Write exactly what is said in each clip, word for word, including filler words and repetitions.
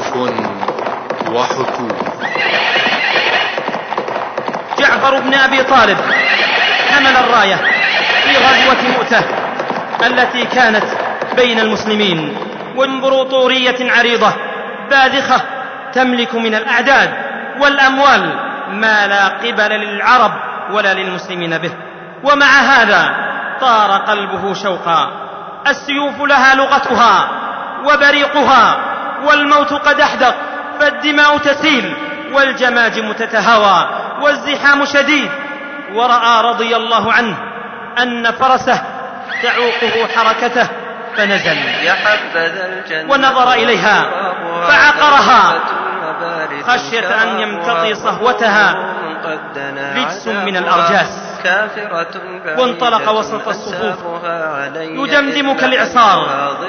خوف وحكوم. جعفر بن أبي طالب حمل الراية في غزوة مؤتة التي كانت بين المسلمين، وإمبراطورية عريضة باذخة تملك من الأعداد والأموال ما لا قبل للعرب ولا للمسلمين به. ومع هذا طار قلبه شوقا. السيوف لها لغتها وبريقها، والموت قد أحدق فالدماء تسيل، والجماجم تتهوى والزحام شديد. ورأى رضي الله عنه أن فرسه تعوقه حركته فنزل ونظر إليها فعقرها خشية أن يمتطي صهوتها رجس من الأرجاس، وانطلق وسط الصفوف يدمدم كالإعصار،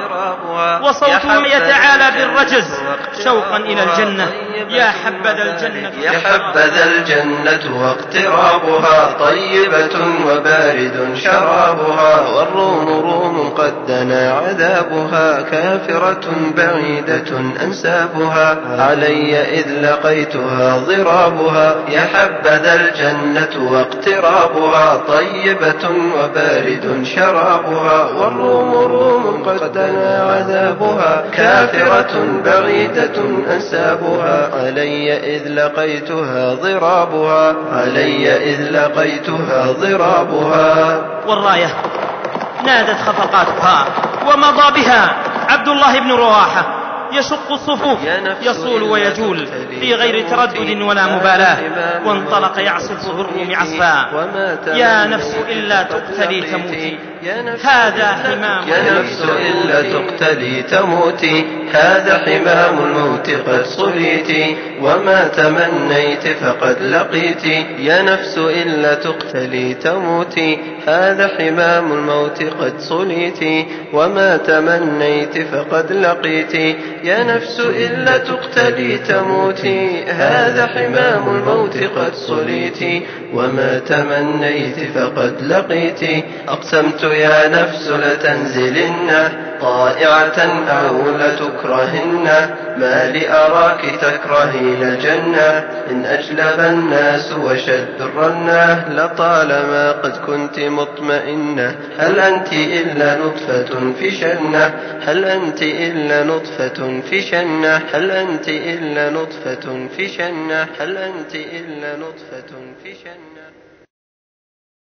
وصوته يتعالى بالرجز شوقا إلى الجنة. يا حبذا الجنة يا حبذا الجنة واقترابها، طيبة وبارد شرابها، والروم روم قد دنا عذابها، كافرة بعيدة أنسابها، علي إذ لقيتها ضرابها. يا حبذا الجنة واقترابها، طيبة وبارد شرابها، والروم روم قد دنا عذابها، كافرة بعيدة أنسابها، علي إذ لقيتها ضرابها، علي إذ لقيتها ضرابها. والراية نادت خفقاتها ومضى بها عبد الله بن رواحة يشق الصفوف يصول ويجول في غير تردد ولا مبالاة، وانطلق يعصف بالروم عصفا. يا نفس إلا تقتلي تموتي هذا حمام يا نفس إلا تقتلي تموتي هذا حمام الموت قد صليت، وما تمنيت فقد لقيت. يا نفس إلا تقتلي تموتي هذا حمام الموت قد صليت، وما تمنيت فقد لقيت. يا نفس إلا تقتلي تموتي هذا حمام الموت قد صليت، وما تمنيت فقد لقيت. أقسمت يا نفس لتنزلن طائعة أو لتكرهن، ما لأراك تكرهين الجنة، إن أجلب الناس وشد الرنة، لطالما قد كنت مطمئنة. هل أنت إلا نطفة في شنة، هل أنت إلا نطفة في شنة، هل أنت إلا نطفة في شنة، هل أنت إلا نطفة في شنة.